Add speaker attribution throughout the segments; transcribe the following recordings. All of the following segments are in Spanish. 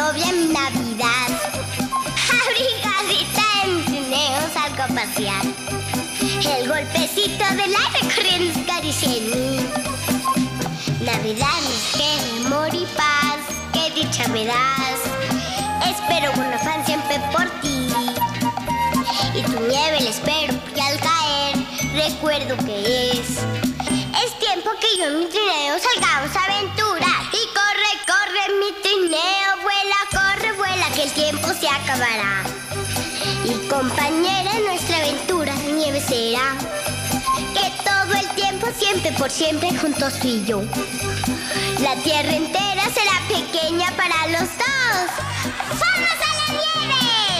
Speaker 1: novia en Navidad. Abrigadita en trineo salgo a pasear. El golpecito del aire corriendo caricia en mí. Navidad es que de amor y paz, qué dicha me das. Espero con afán siempre por ti. Y tu nieve la espero porque al caer recuerdo que es tiempo que yo en mi trineo salgamos a aventurar. Y corre, corre mi trineo, vuela, corre, vuela, que el tiempo se acabará. Y compañera en nuestra aventura, nieve será. Que todo el tiempo, siempre por siempre, juntos tú y yo. La tierra entera será pequeña para los dos. ¡Vamos a la nieve!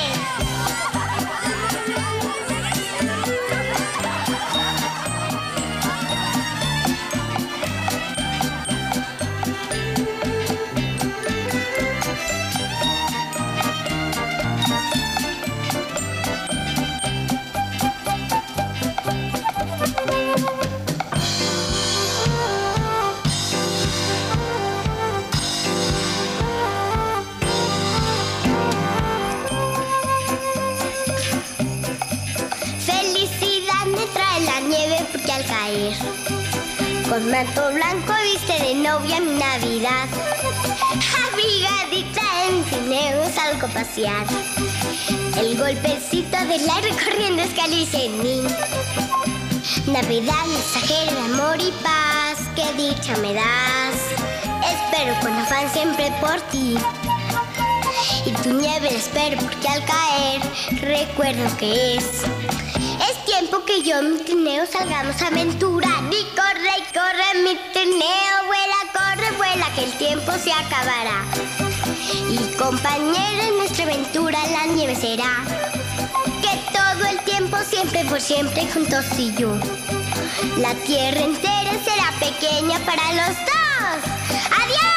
Speaker 1: Al caer, con manto blanco viste de novia mi Navidad. Abrigadita en trineo salgo a pasear. El golpecito del aire corriendo escaliza en mí. Navidad mensajera de amor y paz, qué dicha me das. Espero con afán siempre por ti. Y tu nieve la espero porque al caer recuerdo que es tiempo que yo en mi trineo salgamos a aventurar. Y corre mi trineo, vuela, corre, vuela, que el tiempo se acabará. Y compañera en nuestra aventura la nieve será. Que todo el tiempo, siempre por siempre, juntos tú y yo. La tierra entera será pequeña para los dos. ¡Adiós!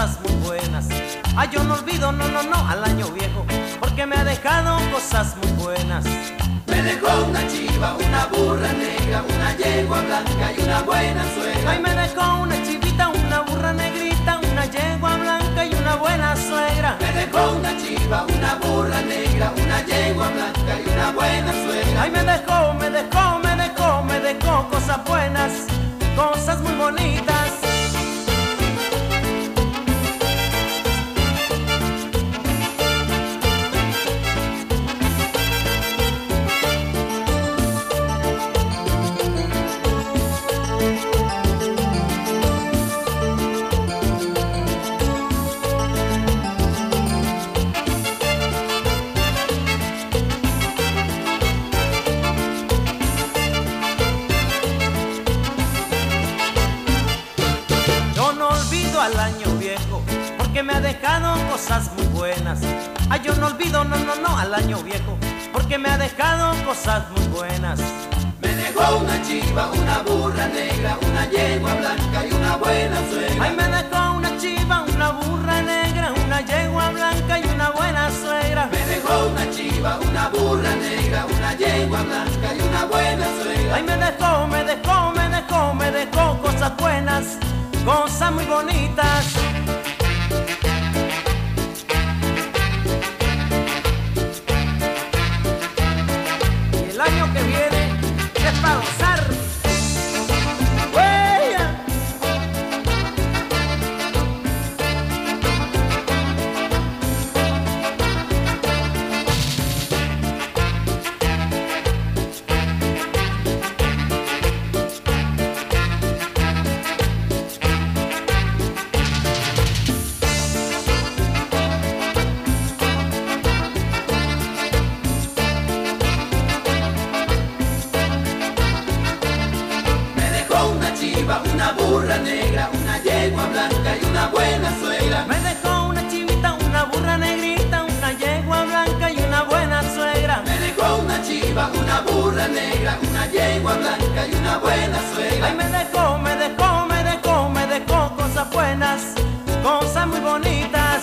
Speaker 2: cosas muy buenas. Ay, yo no olvido, no, no, no, al año viejo, porque me ha dejado cosas muy buenas.
Speaker 3: Me dejó una chiva, una burra negra, una yegua blanca y una buena suegra.
Speaker 2: Ay, me dejó una chivita, una burra negrita, una yegua blanca y una buena suegra.
Speaker 3: Me dejó una chiva, una burra negra, una yegua blanca y una buena suegra.
Speaker 2: Ay, me dejó, me dejó, me dejó, me dejó cosas buenas, cosas muy bonitas. Al año viejo, porque me ha dejado cosas muy buenas. Ay, yo no olvido, no, no, no, al año viejo, porque me ha dejado cosas muy buenas.
Speaker 3: Me dejó una chiva, una burra negra, una yegua blanca y una buena suegra.
Speaker 2: Ay, me dejó una chiva, una burra negra, una yegua blanca y una buena suegra.
Speaker 3: Me dejó una chiva, una burra negra, una yegua blanca y una buena suegra.
Speaker 2: Ay, me dejó, me dejó, me dejó, me dejó cosas buenas, cosas muy bonitas. Y el año que viene es para gozar. ¡Huella!
Speaker 3: Una burra negra, una yegua blanca y una buena suegra.
Speaker 2: Me dejó una chivita, una burra negrita, una yegua blanca y una buena suegra.
Speaker 3: Me dejó una chiva, una burra negra, una yegua blanca y una buena suegra.
Speaker 2: Ay, me dejó, me dejó, me dejó, me dejó cosas buenas, cosas muy bonitas.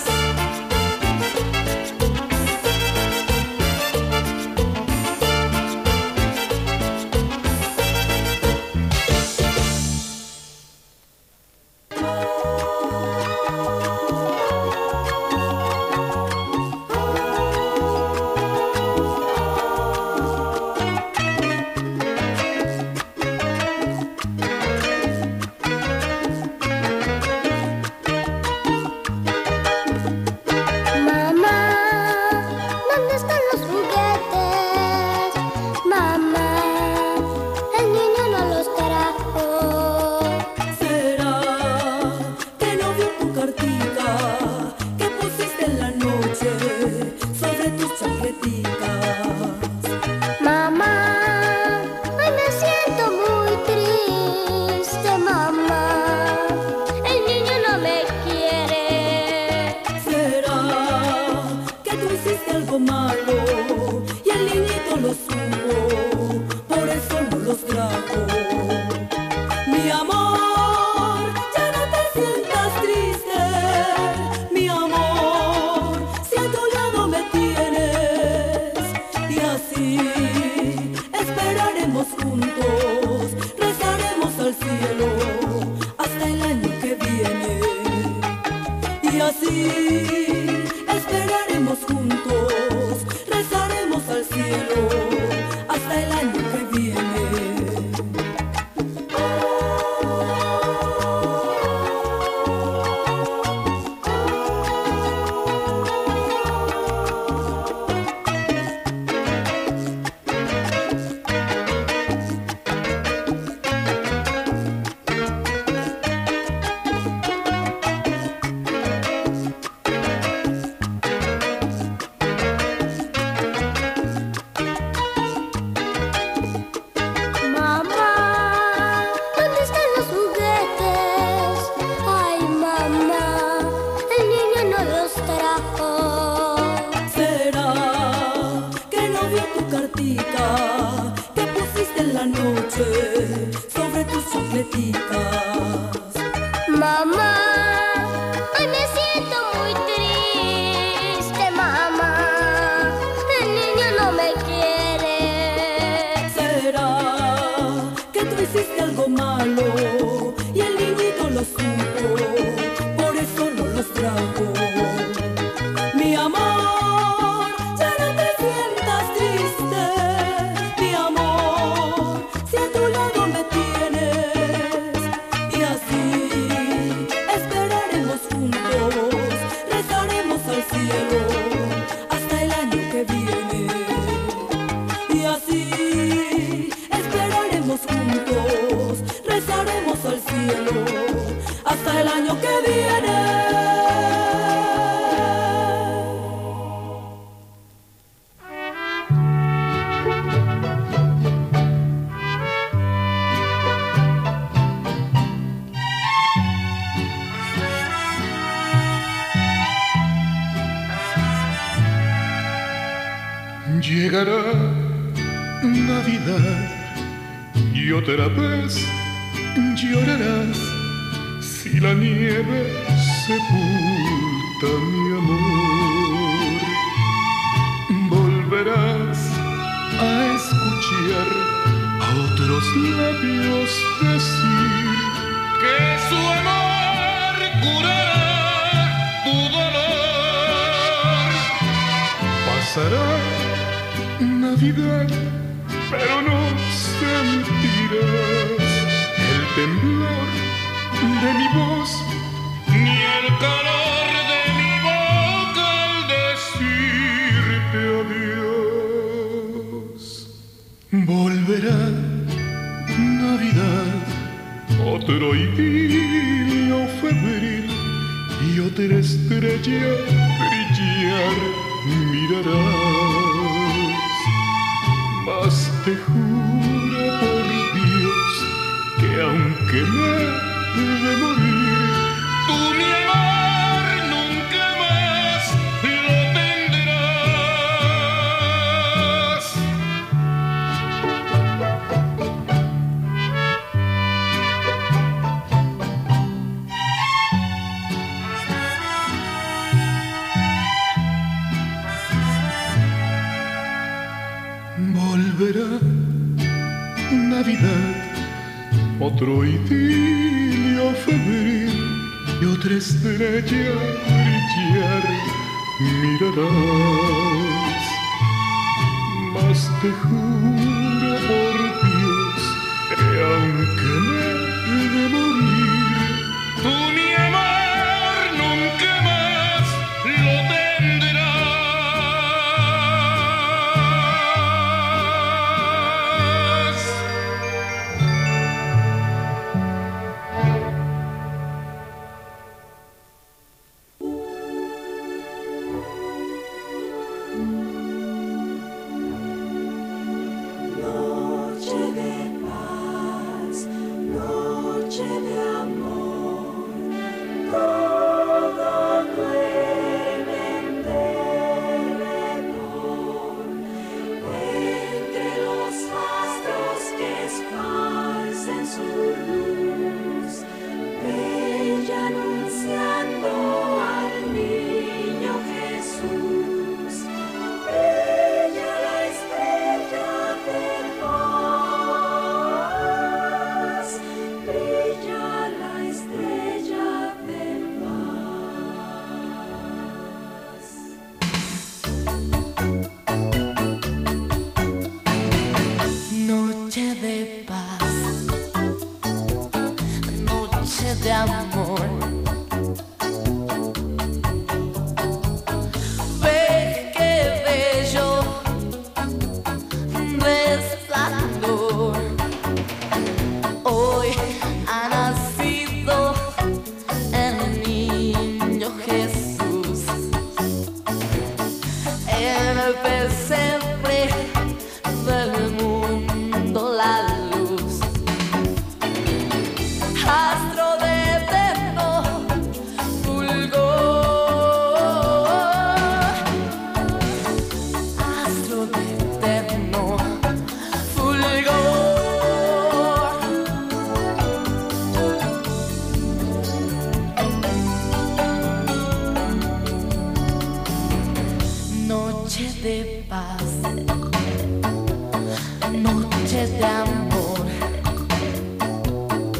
Speaker 4: malo y el niñito lo supo, por eso no los trajo. Mi amor, ya no te sientas triste, mi amor, si a tu lado me tienes, y así esperaremos juntos, rezaremos al cielo hasta el año que viene, y así esperaremos juntos, rezaremos al cielo hasta el año que viene.
Speaker 5: Llegará Navidad y otra vez llorarás si la nieve sepulta mi amor. Volverás a escuchar a otros labios decir que su amor curará tu dolor. Pasará Navidad, pero no sentirás el temblor de mi voz ni el calor de mi boca al decirte adiós. Volverá Navidad, otro idilio febril y otra estrella brillar mirarás. Mas te juro por Dios que aunque me he de morir, tú mi amor nunca más lo tendrás. Volverá Navidad, otro idilio febril y otra estrella brillar mirarás. Mas te juro por Dios que aunque me he de morir, tú mi amor nunca más lo tendrás.
Speaker 6: De amor, ve que bello resplandor. Hoy ha nacido el niño Jesús en el pesebre del mundo, la luz. Astro de eterno fulgor, astro de eterno fulgor. Noche de paz, noche de amor.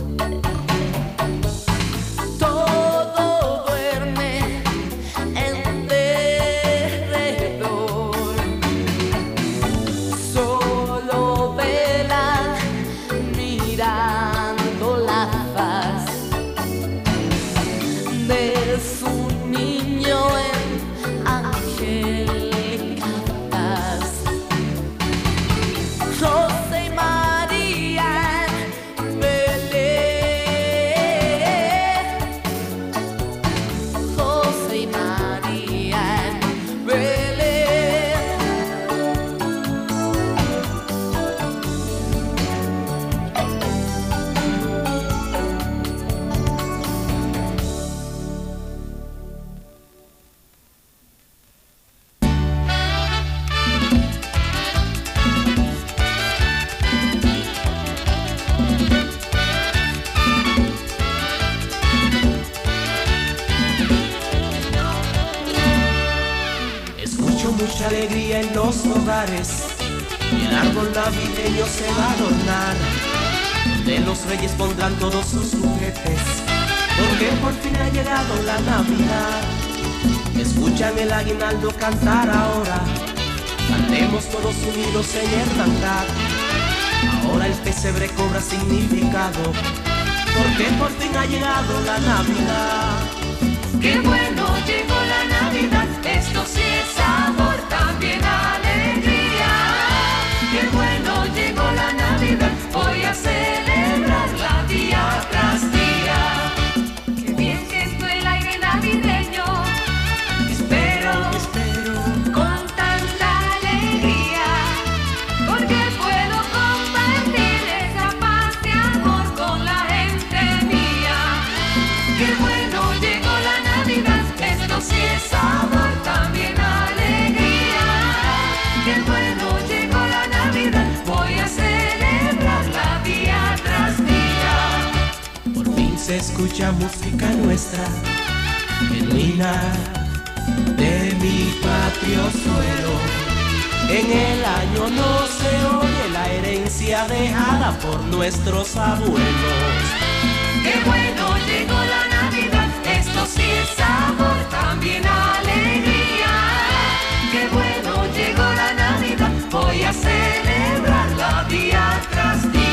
Speaker 7: mucha alegría en los hogares y el árbol navideño se va a adornar. De los reyes pondrán todos sus juguetes, porque por fin ha llegado la Navidad. Escuchan el aguinaldo cantar ahora, cantemos todos unidos en hermandad. Ahora el pesebre cobra significado, porque por fin ha llegado la Navidad.
Speaker 6: Qué bueno llegó la Navidad, esto sí es amor, también alegría. Qué bueno llegó la Navidad, voy a celebrarla día tras día. Qué bien siento el aire navideño, espero con tanta alegría, porque puedo compartir esa paz y amor con la gente mía. Qué bueno llegó la Navidad, esto sí es amor, también alegría. Qué bueno llegó la Navidad, voy a celebrarla día tras día.
Speaker 7: Por fin se escucha música nuestra, genuina, de mi patrio suelo. En el año no se oye la herencia dejada por nuestros abuelos.
Speaker 6: Qué bueno llegó la Navidad, esto sí es amor, también alegría. Qué bueno llegó la Navidad, voy a celebrarla día tras día.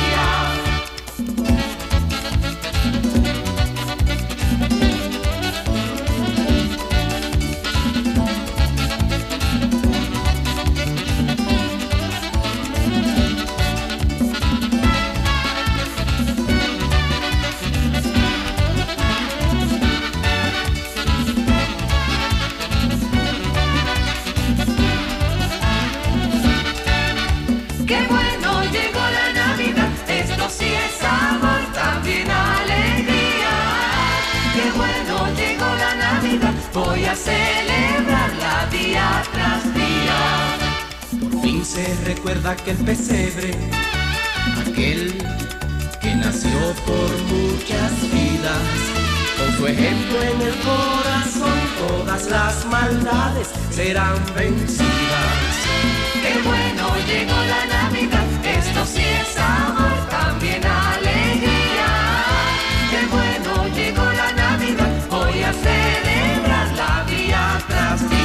Speaker 6: Qué bueno llegó la Navidad, esto sí es amor, también alegría. Qué bueno llegó la Navidad, voy a celebrarla día tras día.
Speaker 7: Por fin se recuerda aquel pesebre, aquel que nació por muchas vidas. Con su ejemplo en el corazón, todas las maldades serán vencidas.
Speaker 6: Qué bueno llegó la Navidad, esto sí es amor, también alegría. Qué bueno llegó la Navidad, voy a celebrarla día tras día.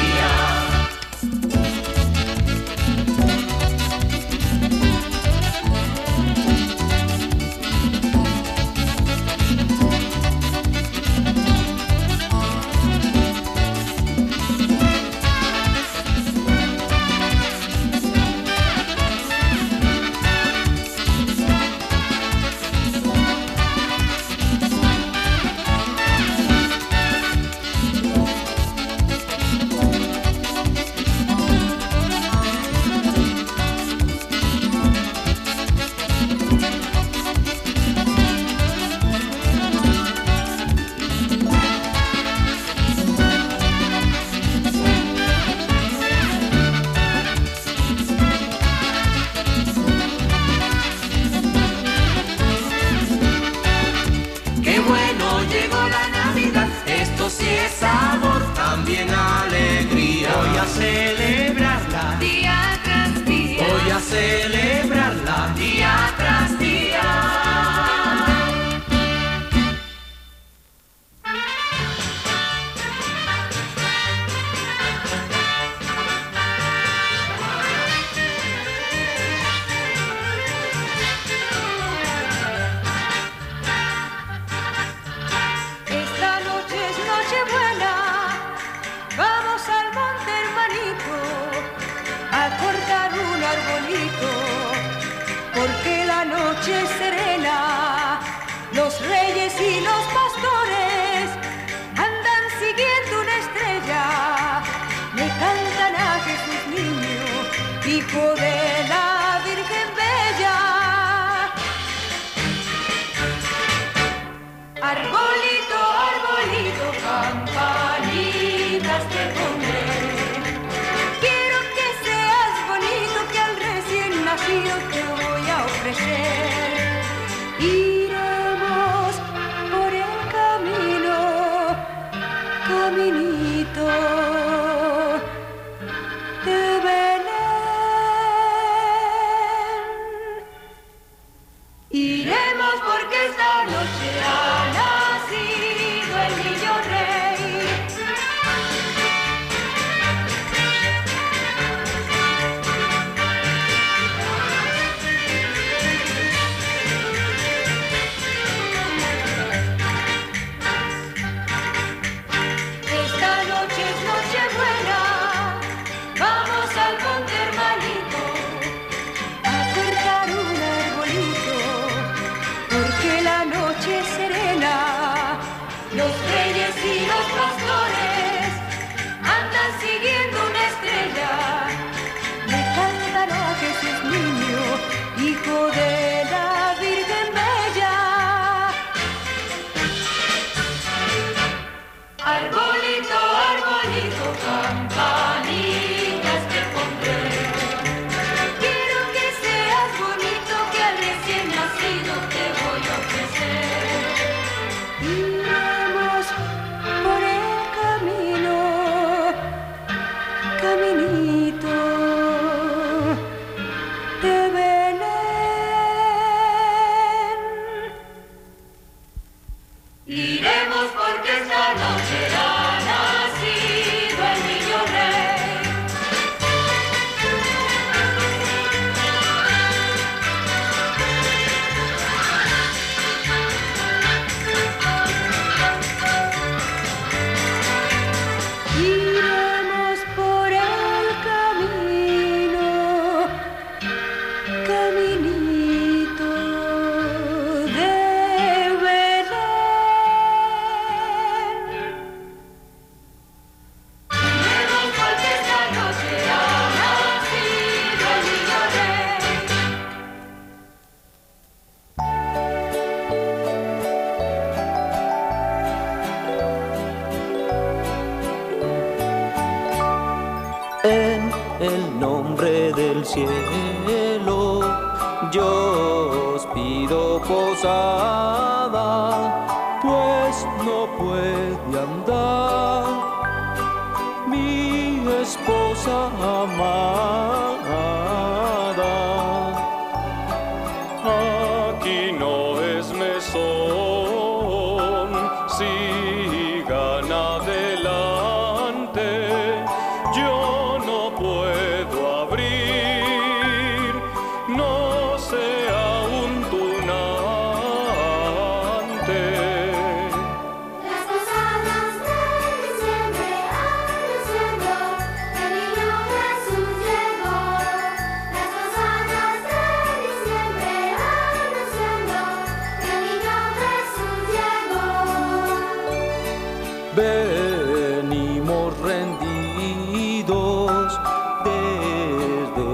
Speaker 6: Qué bueno llegó la Navidad, esto sí es amor, también alegría.
Speaker 2: Voy a celebrarla,
Speaker 6: Día tras día,
Speaker 2: voy a celebrarla.
Speaker 6: día tras día.
Speaker 4: Esta noche es Nochebuena, vamos al monte hermanito a cortar un arbolito, porque la noche es serena, los reyes y los pastores andan siguiendo una estrella, le cantan a Jesús niño, hijo de la Virgen Bella. Arbolito, arbolito, campanitas te pondré. Quiero que seas bonito, que al recién nacido te voy a ofrecer. Iremos por el camino, caminito. Te
Speaker 6: nacido, campanitas te pondré. Quiero que seas bonito, que al recién nacido te voy a ofrecer. Iremos por el camino, caminito de Belén. Iremos porque esta noche ha nacido el niño rey. Iremos por el camino, caminito de Belén. Iremos porque esta noche ha nacido el niño rey.
Speaker 7: En el nombre del cielo yo os pido posada, pues no puede andar mi esposa amada. Aquí no es mesón, sigan adelante. Yo no puedo abrir, no sea un tunante.
Speaker 1: Las posadas de diciembre anunciando que el niño Jesús llegó. Las posadas de diciembre anunciando que el niño Jesús llegó.
Speaker 7: Venimos rendidos desde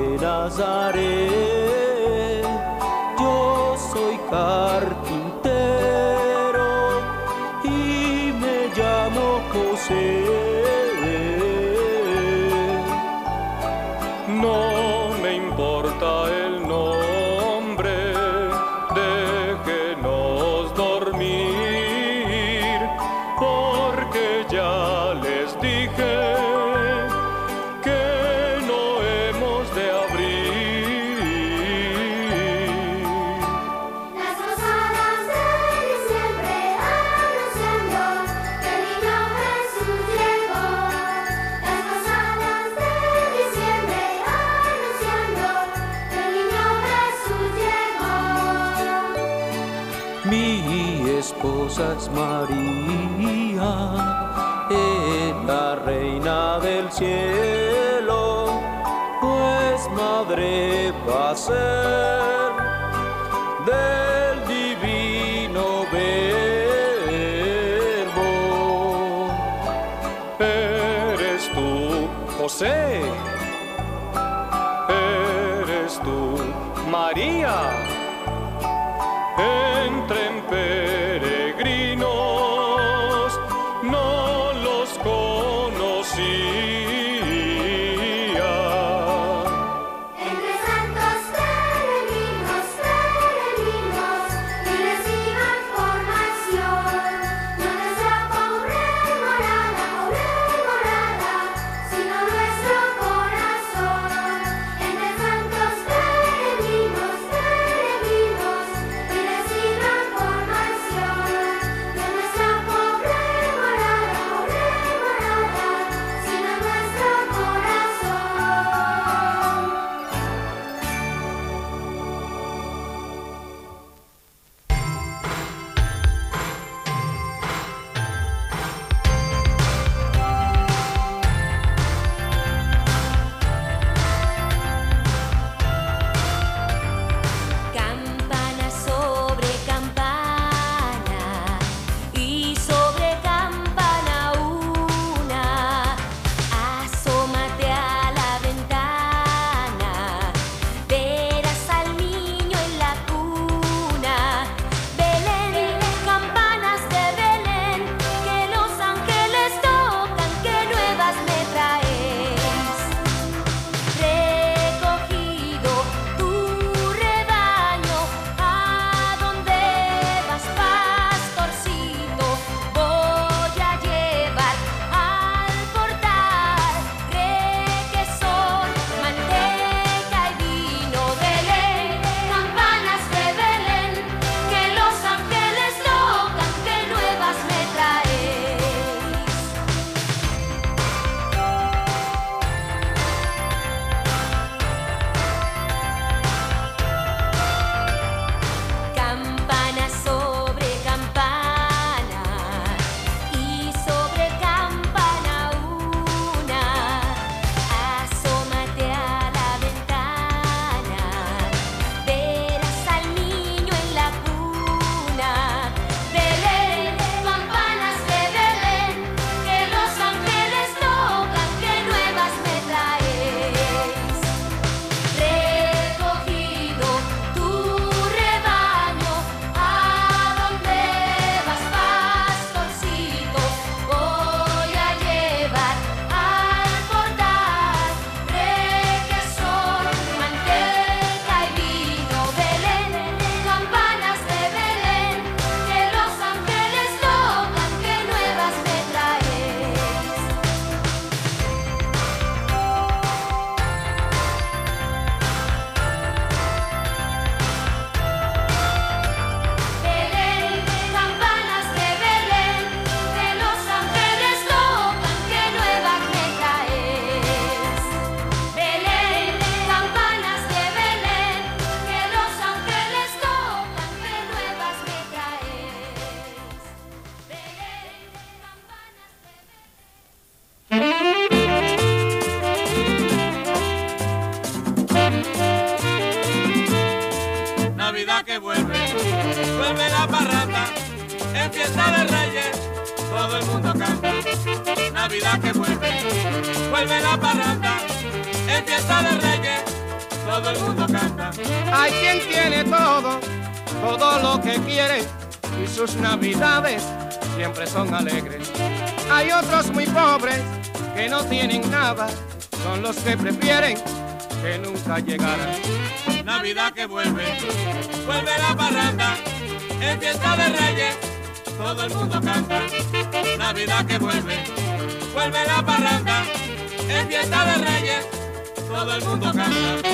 Speaker 7: Nazaret. Yo soy carpintero y me llamo José. No me importa el nombre, déjenos dormir, porque ya les dije que no hemos de abrir.
Speaker 1: Las posadas de diciembre anunciando que el niño Jesús llegó. Las posadas de diciembre anunciando que el niño Jesús llegó.
Speaker 7: Mi esposa es María, es la reina del cielo, pues madre va a ser del divino verbo. Eres tú, José, eres tú, María. Entren peregrinos, no los conocía.
Speaker 1: Entre santos peregrinos, peregrinos, y reciban formación. No nuestra pobre morada, sino nuestro corazón. Entre santos peregrinos, peregrinos, y reciban formación. No nuestra pobre morada, sino
Speaker 8: Navidad que vuelve, vuelve la parranda, en fiesta de Reyes, todo el mundo canta.
Speaker 9: Hay quien tiene todo, todo lo que quiere, y sus navidades siempre son alegres. Hay otros muy pobres que no tienen nada, son los que prefieren que nunca llegaran.
Speaker 8: Navidad que vuelve, vuelve la parranda, en fiesta de Reyes, todo el mundo canta. Navidad que vuelve, vuelve la parranda, en fiesta de Reyes, todo el mundo canta.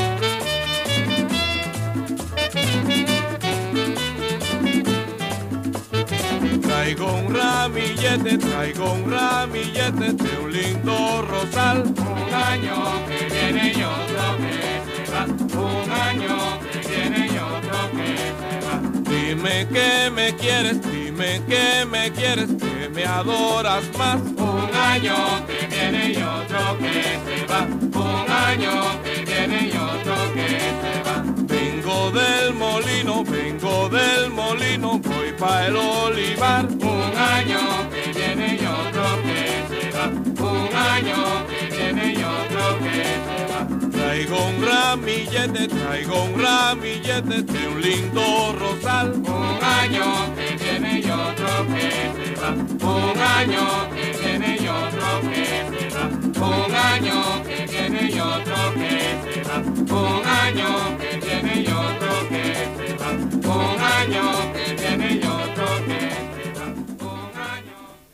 Speaker 5: Traigo un ramillete de un lindo rosal.
Speaker 8: Un año que viene y otro que se va, un año que viene y otro que se va.
Speaker 5: Dime que me quieres, que me adoras más.
Speaker 8: Un año que viene y otro que se va, un año que viene y otro que se va.
Speaker 5: Vengo del molino, voy pa' el olivar.
Speaker 8: Un año que viene y otro que se va, un año que viene y otro que se va.
Speaker 5: Traigo un ramillete de un lindo rosal.
Speaker 8: Un año que viene y otro que se va, un año que viene y otro que se va, un año que viene y otro que se va, un año que viene y otro que se va, un año que viene y otro que se va, un año.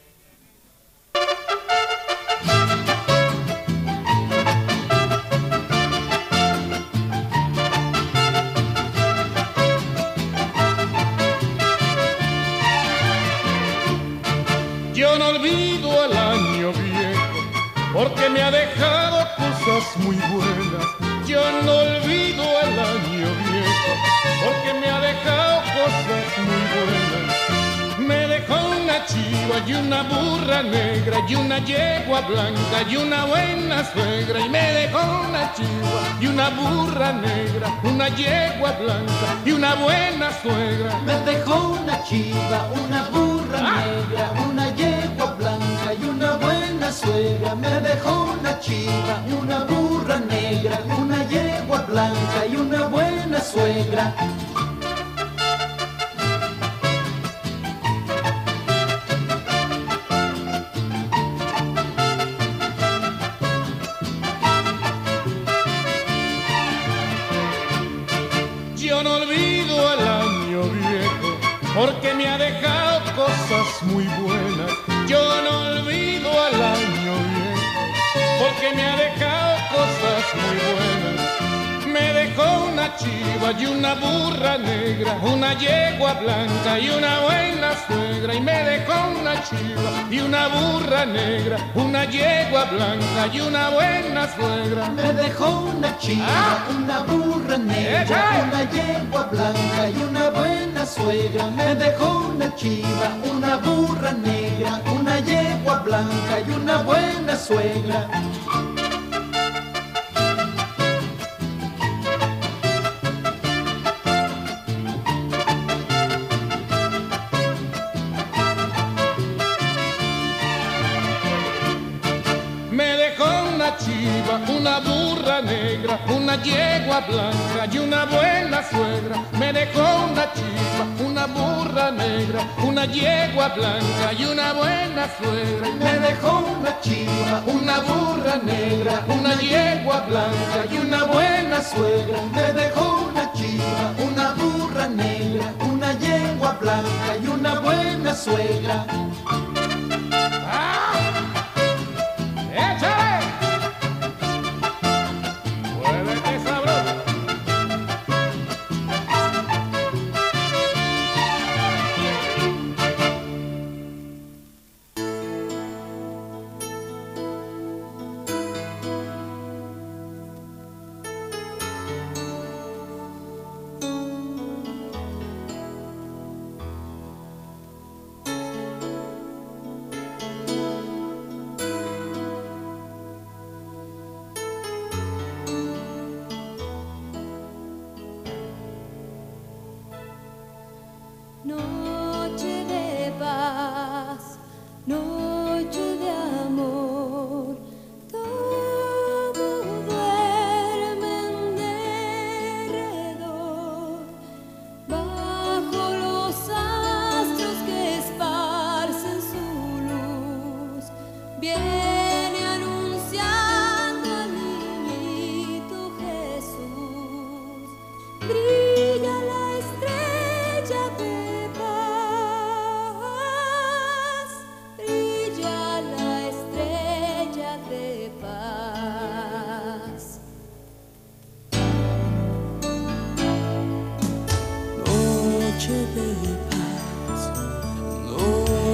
Speaker 5: Yo no olvido el año viejo, porque me ha dejado cosas muy buenas. Yo no olvido el año viejo, porque me ha dejado cosas muy buenas. Me dejó una chiva y una burra negra y una yegua blanca y una buena suegra. Y me dejó una chiva y una burra negra, una yegua blanca y una buena suegra.
Speaker 3: Me dejó una chiva, una burra negra, una yegua blanca y una buena suegra. Me dejó una chiva, una burra negra, una yegua blanca y una buena suegra.
Speaker 5: Yo no olvido el año viejo, porque me ha dejado cosas muy buenas. Yo no olvido el año viejo, porque me ha dejado cosas muy buenas. Me dejó una chiva y una burra negra, una yegua blanca y una buena suegra. Y me dejó una chiva y una burra negra, una yegua blanca y una buena suegra.
Speaker 3: Me dejó una chiva, una burra negra, una yegua blanca y una buena suegra. Me dejó una chiva, una burra negra, una yegua blanca y una buena suegra.
Speaker 5: Una burra negra, una yegua blanca y una buena suegra. Me dejó una chiva, una burra negra, una yegua blanca y una buena suegra.
Speaker 3: Me dejó una chiva, una burra negra, una yegua blanca y una buena suegra. Me dejó una chiva, una burra negra, una yegua blanca y una buena suegra.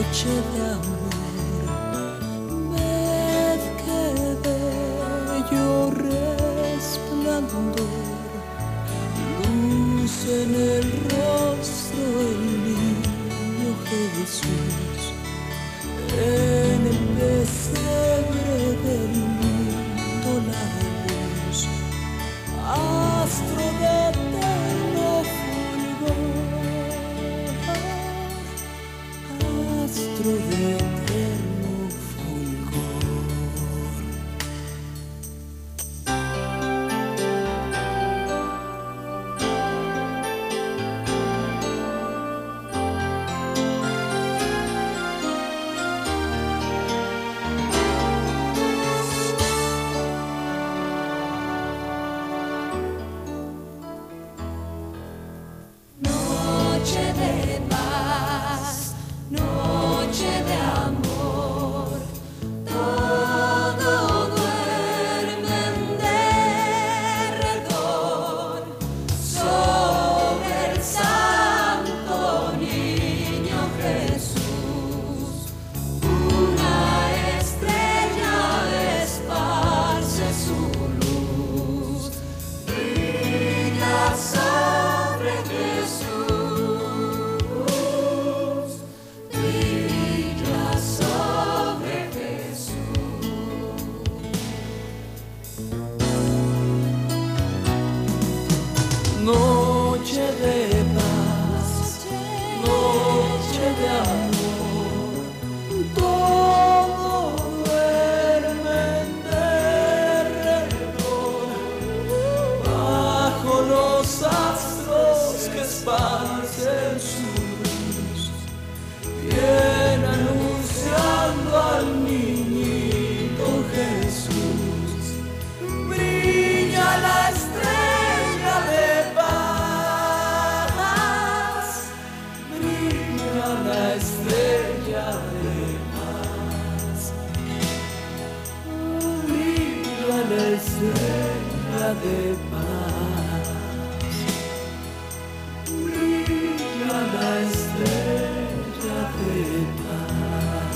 Speaker 4: noche de amor, ved que bello resplandor, luz en el rostro del niño Jesús, en el pesebre del mundo la luz, astro de eterno fulgor, astro de eterno fulgor.
Speaker 6: Noche de paz, noche de amor, todo duerme en derredor, sobre el santo niño Jesús, una estrella esparce su luz, brilla sobre Jesús, brilla sobre Jesús.
Speaker 4: Noche de paz, noche de amor, todo duerme en derredor, bajo los astros que esparcen su luz, viene anunciando al niñito Jesús, brilla la estrella de paz, brilla la estrella de paz, brilla la estrella de paz, brilla la estrella de paz.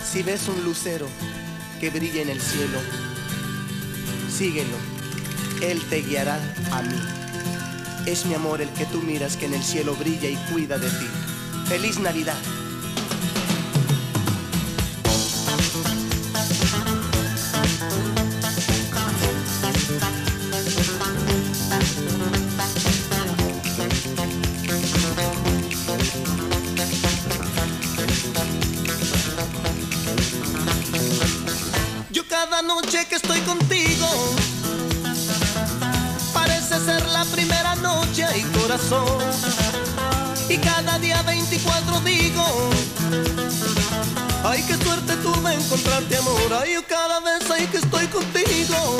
Speaker 7: Si ves un lucero que brilla en el cielo, síguelo, él te guiará a mí. Es mi amor el que tú miras que en el cielo brilla y cuida de ti. ¡Feliz Navidad!
Speaker 10: Cada noche que estoy contigo parece ser la primera noche, ay corazón. Y cada día 24 digo, ay qué suerte tuve encontrarte amor. Ay yo cada vez ay que estoy contigo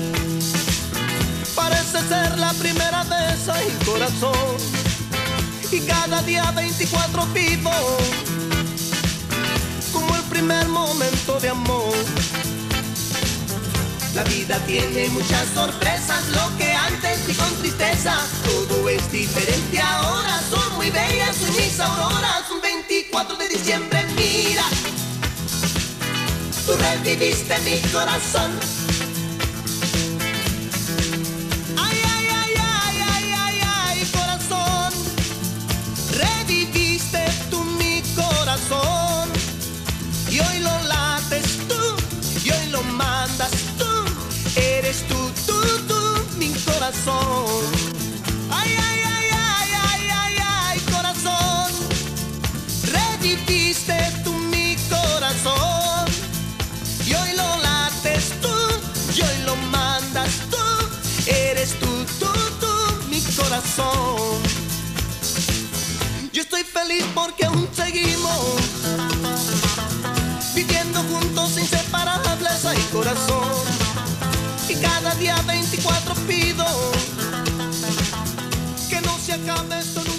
Speaker 10: parece ser la primera vez, ay corazón. Y cada día 24 vivo como el primer momento de amor. La vida tiene muchas sorpresas, lo que antes vi con tristeza, todo es diferente ahora, son muy bellas mis auroras. Un 24 de diciembre, mira, tú reviviste mi corazón. Ay, ay, ay, ay, ay, ay, ay, corazón, reviviste tú mi corazón. Y hoy lo lates tú, y hoy lo mandas tú. Eres tú, mi corazón. Ay, ay, ay, ay, ay, ay, ay, corazón. Reviviste tú mi corazón. Y hoy lo lates tú, y hoy lo mandas tú. Eres tú, mi corazón. Yo estoy feliz porque aún seguimos viviendo juntos inseparables, ay corazón. Y cada día 24 pido que no se acabe esto nunca.